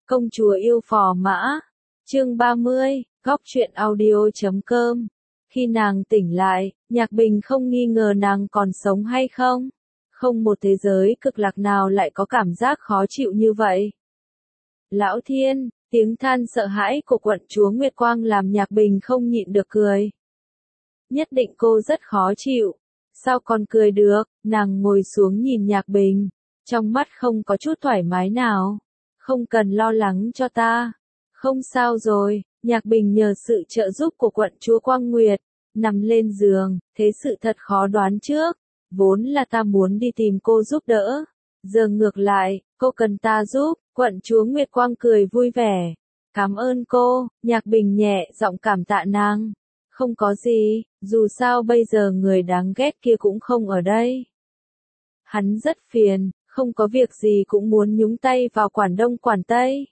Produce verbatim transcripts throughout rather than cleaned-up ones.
Công chúa yêu phò mã. Chương ba mươi, góc truyện audio chấm com. Khi nàng tỉnh lại, Nhạc Bình không nghi ngờ nàng còn sống hay không. Không một thế giới cực lạc nào lại có cảm giác khó chịu như vậy. Lão thiên, tiếng than sợ hãi của quận chúa Nguyệt Quang làm Nhạc Bình không nhịn được cười. Nhất định cô rất khó chịu. Sao còn cười được? Nàng ngồi xuống nhìn Nhạc Bình, trong mắt không có chút thoải mái nào. Không cần lo lắng cho ta. Không sao rồi, Nhạc Bình nhờ sự trợ giúp của quận chúa Quang Nguyệt, nằm lên giường, thế sự thật khó đoán trước. Vốn là ta muốn đi tìm cô giúp đỡ. Giờ ngược lại, cô cần ta giúp, quận chúa Nguyệt Quang cười vui vẻ. Cảm ơn cô, Nhạc Bình nhẹ giọng cảm tạ nàng. Không có gì, dù sao bây giờ người đáng ghét kia cũng không ở đây. Hắn rất phiền, không có việc gì cũng muốn nhúng tay vào quản đông quản tây.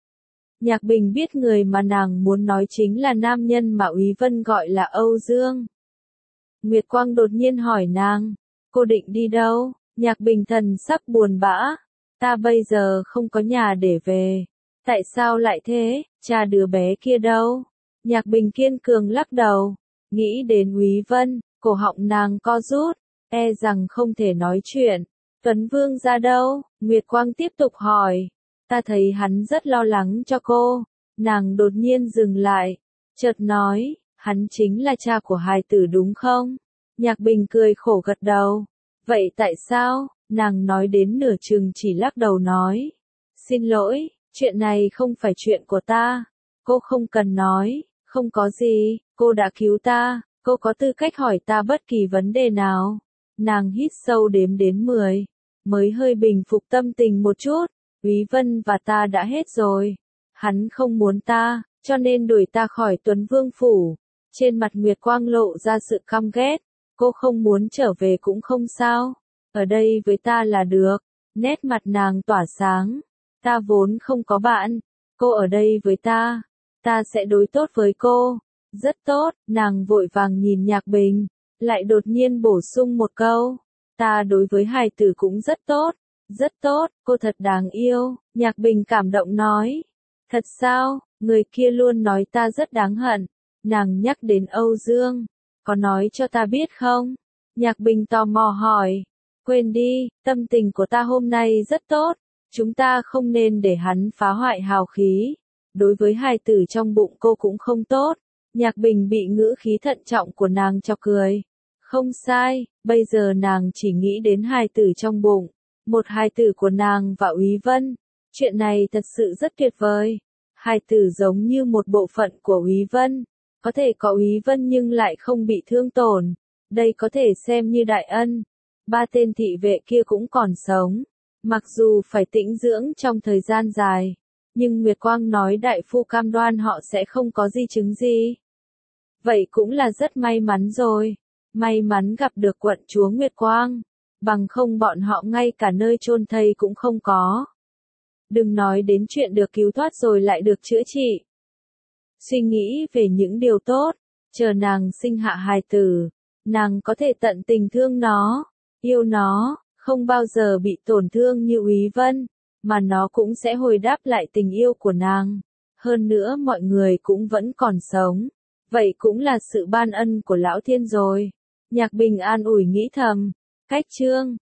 Nhạc Bình biết người mà nàng muốn nói chính là nam nhân mà Úy Vân gọi là Âu Dương. Nguyệt Quang đột nhiên hỏi nàng, cô định đi đâu? Nhạc Bình thần sắc buồn bã, ta bây giờ không có nhà để về. Tại sao lại thế, cha đứa bé kia đâu? Nhạc Bình kiên cường lắc đầu, nghĩ đến Úy Vân, cổ họng nàng co rút, e rằng không thể nói chuyện. Tuấn Vương ra đâu? Nguyệt Quang tiếp tục hỏi. Ta thấy hắn rất lo lắng cho cô. Nàng đột nhiên dừng lại, chợt nói, hắn chính là cha của hài tử đúng không? Nhạc Bình cười khổ gật đầu. Vậy tại sao? Nàng nói đến nửa chừng chỉ lắc đầu nói. Xin lỗi, chuyện này không phải chuyện của ta. Cô không cần nói, không có gì, cô đã cứu ta, cô có tư cách hỏi ta bất kỳ vấn đề nào. Nàng hít sâu đếm đến mười, mới hơi bình phục tâm tình một chút. Úy Vân và ta đã hết rồi. Hắn không muốn ta, cho nên đuổi ta khỏi Tuấn Vương phủ. Trên mặt Nguyệt Quang lộ ra sự căm ghét. Cô không muốn trở về cũng không sao. Ở đây với ta là được. Nét mặt nàng tỏa sáng. Ta vốn không có bạn. Cô ở đây với ta. Ta sẽ đối tốt với cô. Rất tốt, nàng vội vàng nhìn Nhạc Bình. Lại đột nhiên bổ sung một câu. Ta đối với hài tử cũng rất tốt. Rất tốt, cô thật đáng yêu, Nhạc Bình cảm động nói. Thật sao, người kia luôn nói ta rất đáng hận. Nàng nhắc đến Âu Dương, có nói cho ta biết không? Nhạc Bình tò mò hỏi. Quên đi, tâm tình của ta hôm nay rất tốt. Chúng ta không nên để hắn phá hoại hào khí. Đối với hài tử trong bụng cô cũng không tốt. Nhạc Bình bị ngữ khí thận trọng của nàng cho cười. Không sai, bây giờ nàng chỉ nghĩ đến hài tử trong bụng. Một hài tử của nàng và Úy Vân. Chuyện này thật sự rất tuyệt vời. Hài tử giống như một bộ phận của Úy Vân. Có thể có Úy Vân nhưng lại không bị thương tổn. Đây có thể xem như đại ân. Ba tên thị vệ kia cũng còn sống. Mặc dù phải tĩnh dưỡng trong thời gian dài. Nhưng Nguyệt Quang nói đại phu cam đoan họ sẽ không có di chứng gì. Vậy cũng là rất may mắn rồi. May mắn gặp được quận chúa Nguyệt Quang. Bằng không bọn họ ngay cả nơi chôn thây cũng không có. Đừng nói đến chuyện được cứu thoát rồi lại được chữa trị. Suy nghĩ về những điều tốt, chờ nàng sinh hạ hài tử, nàng có thể tận tình thương nó, yêu nó, không bao giờ bị tổn thương như Úy Vân, mà nó cũng sẽ hồi đáp lại tình yêu của nàng. Hơn nữa mọi người cũng vẫn còn sống, vậy cũng là sự ban ân của Lão Thiên rồi. Nhạc Bình an ủi nghĩ thầm. Cách chương